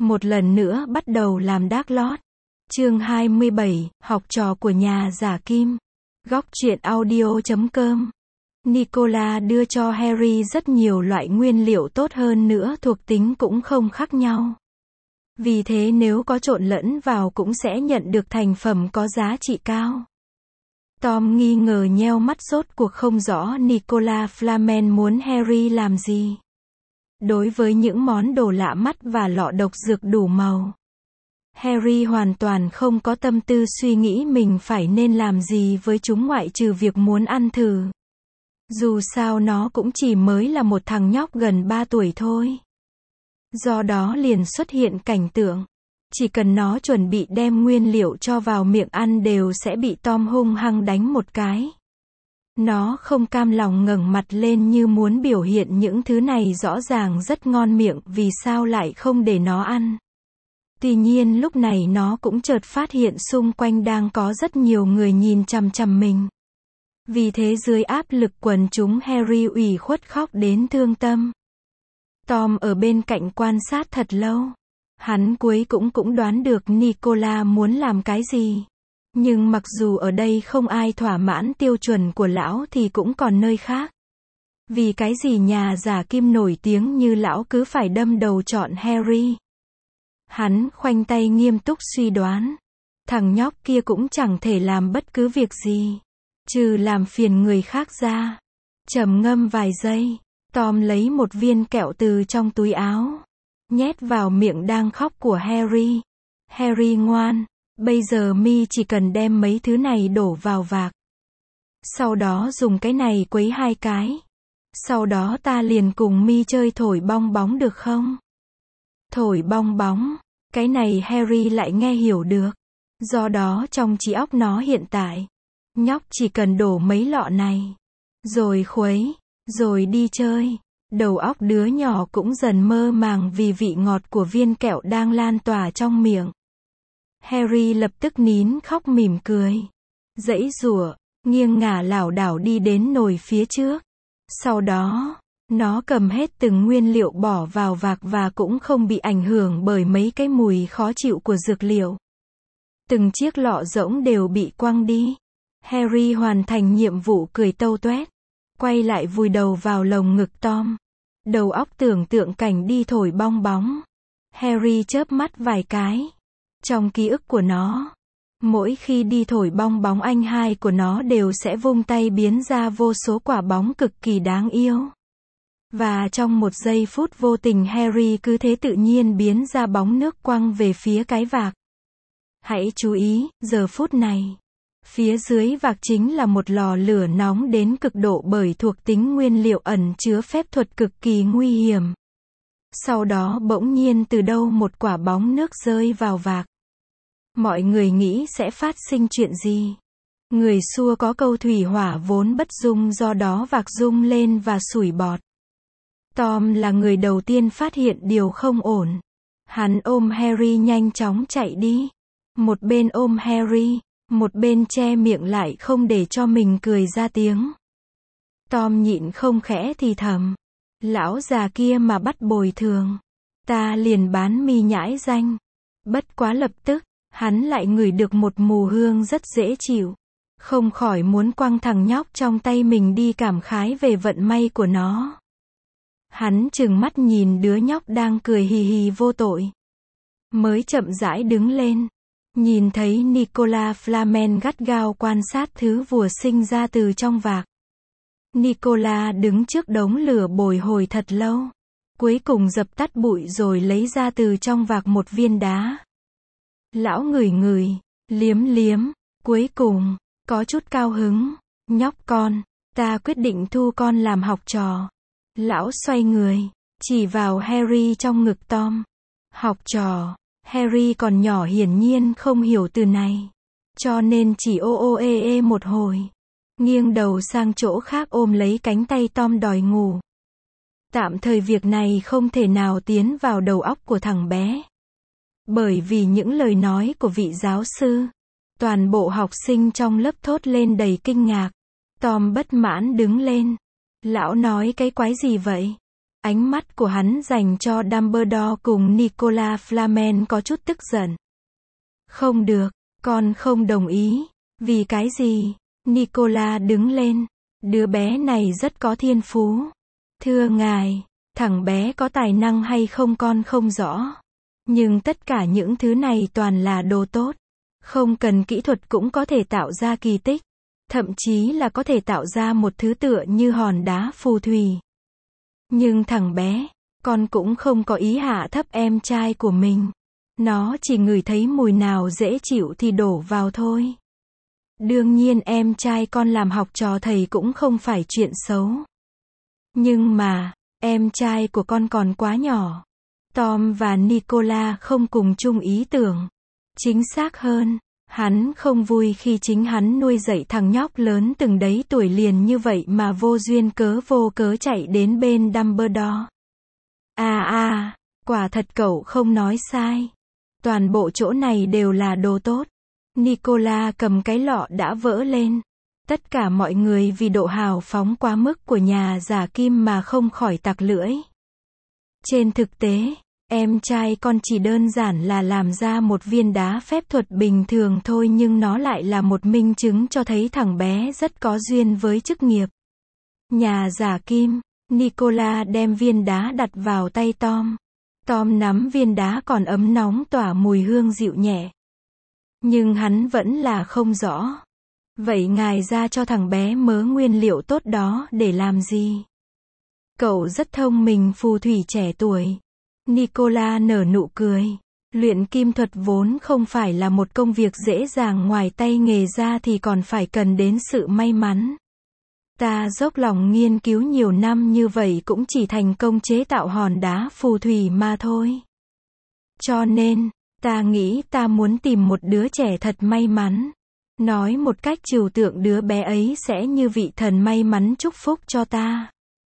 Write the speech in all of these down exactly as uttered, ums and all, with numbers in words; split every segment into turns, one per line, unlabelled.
một lần nữa bắt đầu làm đác lót. Chương hai mươi bảy, học trò của nhà giả kim. Góc truyện audio chấm com. Nicola đưa cho Harry rất nhiều loại nguyên liệu tốt hơn nữa, thuộc tính cũng không khác nhau. Vì thế nếu có trộn lẫn vào cũng sẽ nhận được thành phẩm có giá trị cao. Tom nghi ngờ nheo mắt, rốt cuộc không rõ Nicola Flamel muốn Harry làm gì. Đối với những món đồ lạ mắt và lọ độc dược đủ màu, Harry hoàn toàn không có tâm tư suy nghĩ mình phải nên làm gì với chúng ngoại trừ việc muốn ăn thử. Dù sao nó cũng chỉ mới là một thằng nhóc gần ba tuổi thôi. Do đó liền xuất hiện cảnh tượng, chỉ cần nó chuẩn bị đem nguyên liệu cho vào miệng ăn đều sẽ bị Tom hung hăng đánh một cái. Nó không cam lòng ngẩng mặt lên như muốn biểu hiện những thứ này rõ ràng rất ngon miệng, vì sao lại không để nó ăn. Tuy nhiên lúc này nó cũng chợt phát hiện xung quanh đang có rất nhiều người nhìn chằm chằm mình. Vì thế dưới áp lực quần chúng, Harry ủy khuất khóc đến thương tâm. Tom ở bên cạnh quan sát thật lâu. Hắn cuối cũng cũng đoán được Nicola muốn làm cái gì. Nhưng mặc dù ở đây không ai thỏa mãn tiêu chuẩn của lão thì cũng còn nơi khác. Vì cái gì nhà giả kim nổi tiếng như lão cứ phải đâm đầu chọn Harry. Hắn khoanh tay nghiêm túc suy đoán. Thằng nhóc kia cũng chẳng thể làm bất cứ việc gì, trừ làm phiền người khác ra. Trầm ngâm vài giây, Tom lấy một viên kẹo từ trong túi áo, nhét vào miệng đang khóc của Harry. Harry ngoan, bây giờ mi chỉ cần đem mấy thứ này đổ vào vạc. Sau đó dùng cái này quấy hai cái. Sau đó ta liền cùng mi chơi thổi bong bóng được không? Thổi bong bóng, cái này Harry lại nghe hiểu được. Do đó trong trí óc nó hiện tại, nhóc chỉ cần đổ mấy lọ này, rồi khuấy, rồi đi chơi. Đầu óc đứa nhỏ cũng dần mơ màng vì vị ngọt của viên kẹo đang lan tỏa trong miệng. Harry lập tức nín khóc mỉm cười, giãy giụa, nghiêng ngả lảo đảo đi đến nồi phía trước. Sau đó, nó cầm hết từng nguyên liệu bỏ vào vạc và cũng không bị ảnh hưởng bởi mấy cái mùi khó chịu của dược liệu. Từng chiếc lọ rỗng đều bị quăng đi. Harry hoàn thành nhiệm vụ cười tâu toét, quay lại vùi đầu vào lồng ngực Tom. Đầu óc tưởng tượng cảnh đi thổi bong bóng. Harry chớp mắt vài cái. Trong ký ức của nó, mỗi khi đi thổi bong bóng, anh hai của nó đều sẽ vung tay biến ra vô số quả bóng cực kỳ đáng yêu. Và trong một giây phút vô tình, Harry cứ thế tự nhiên biến ra bóng nước quăng về phía cái vạc. Hãy chú ý, giờ phút này, phía dưới vạc chính là một lò lửa nóng đến cực độ bởi thuộc tính nguyên liệu ẩn chứa phép thuật cực kỳ nguy hiểm. Sau đó bỗng nhiên từ đâu một quả bóng nước rơi vào vạc. Mọi người nghĩ sẽ phát sinh chuyện gì? Người xưa có câu thủy hỏa vốn bất dung, do đó vạc rung lên và sủi bọt. Tom là người đầu tiên phát hiện điều không ổn. Hắn ôm Harry nhanh chóng chạy đi. Một bên ôm Harry, một bên che miệng lại không để cho mình cười ra tiếng. Tom nhịn không khẽ thì thầm. Lão già kia mà bắt bồi thường, ta liền bán mi nhãi danh. Bất quá lập tức, hắn lại ngửi được một mùi hương rất dễ chịu. Không khỏi muốn quăng thằng nhóc trong tay mình đi, cảm khái về vận may của nó. Hắn trừng mắt nhìn đứa nhóc đang cười hì hì vô tội. Mới chậm rãi đứng lên. Nhìn thấy Nicola Flamel gắt gao quan sát thứ vừa sinh ra từ trong vạc. Nicola đứng trước đống lửa bồi hồi thật lâu. Cuối cùng dập tắt bụi rồi lấy ra từ trong vạc một viên đá. Lão ngửi ngửi, liếm liếm, cuối cùng, có chút cao hứng. Nhóc con, ta quyết định thu con làm học trò. Lão xoay người, chỉ vào Harry trong ngực Tom. Học trò. Harry còn nhỏ hiển nhiên không hiểu từ này, cho nên chỉ ô ô ê ê một hồi, nghiêng đầu sang chỗ khác ôm lấy cánh tay Tom đòi ngủ. Tạm thời việc này không thể nào tiến vào đầu óc của thằng bé. Bởi vì những lời nói của vị giáo sư, toàn bộ học sinh trong lớp thốt lên đầy kinh ngạc. Tom bất mãn đứng lên. Lão nói cái quái gì vậy? Ánh mắt của hắn dành cho Dumbledore cùng Nicolas Flamel có chút tức giận. Không được, con không đồng ý. Vì cái gì? Nicolas đứng lên. Đứa bé này rất có thiên phú. Thưa ngài, thằng bé có tài năng hay không con không rõ. Nhưng tất cả những thứ này toàn là đồ tốt. Không cần kỹ thuật cũng có thể tạo ra kỳ tích. Thậm chí là có thể tạo ra một thứ tựa như hòn đá phù thủy. Nhưng thằng bé, con cũng không có ý hạ thấp em trai của mình. Nó chỉ ngửi thấy mùi nào dễ chịu thì đổ vào thôi. Đương nhiên em trai con làm học trò thầy cũng không phải chuyện xấu. Nhưng mà, em trai của con còn quá nhỏ. Tom và Nicolas không cùng chung ý tưởng. Chính xác hơn, hắn không vui khi chính hắn nuôi dạy thằng nhóc lớn từng đấy tuổi liền như vậy mà vô duyên cớ vô cớ chạy đến bên Dumbledore. À à, quả thật cậu không nói sai. Toàn bộ chỗ này đều là đồ tốt. Nicolas cầm cái lọ đã vỡ lên. Tất cả mọi người vì độ hào phóng quá mức của nhà giả kim mà không khỏi tặc lưỡi. Trên thực tế, em trai con chỉ đơn giản là làm ra một viên đá phép thuật bình thường thôi nhưng nó lại là một minh chứng cho thấy thằng bé rất có duyên với chức nghiệp. Nhà giả kim, Nicolas đem viên đá đặt vào tay Tom. Tom nắm viên đá còn ấm nóng tỏa mùi hương dịu nhẹ. Nhưng hắn vẫn là không rõ. Vậy ngài ra cho thằng bé mớ nguyên liệu tốt đó để làm gì? Cậu rất thông minh phù thủy trẻ tuổi. Nicolas nở nụ cười. Luyện kim thuật vốn không phải là một công việc dễ dàng, ngoài tay nghề ra thì còn phải cần đến sự may mắn. Ta dốc lòng nghiên cứu nhiều năm như vậy cũng chỉ thành công chế tạo hòn đá phù thủy mà thôi. Cho nên, ta nghĩ ta muốn tìm một đứa trẻ thật may mắn. Nói một cách trừu tượng đứa bé ấy sẽ như vị thần may mắn chúc phúc cho ta.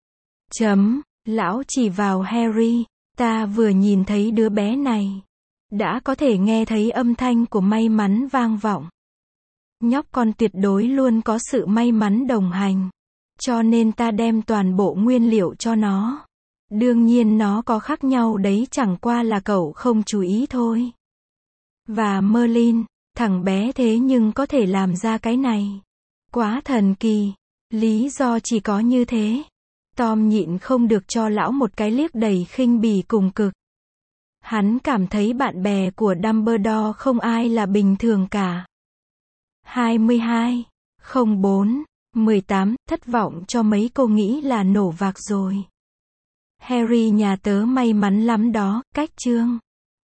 Chấm, lão chỉ vào Harry. Ta vừa nhìn thấy đứa bé này. Đã có thể nghe thấy âm thanh của may mắn vang vọng. Nhóc con tuyệt đối luôn có sự may mắn đồng hành. Cho nên ta đem toàn bộ nguyên liệu cho nó. Đương nhiên nó có khác nhau đấy, chẳng qua là cậu không chú ý thôi. Và Merlin, thằng bé thế nhưng có thể làm ra cái này. Quá thần kỳ. Lý do chỉ có như thế. Tom nhịn không được cho lão một cái liếc đầy khinh bỉ cùng cực. Hắn cảm thấy bạn bè của Dumbledore không ai là bình thường cả. hai mươi hai, không bốn, mười tám, thất vọng cho mấy cô nghĩ là nổ vạc rồi. Harry nhà tớ may mắn lắm đó, cách chương.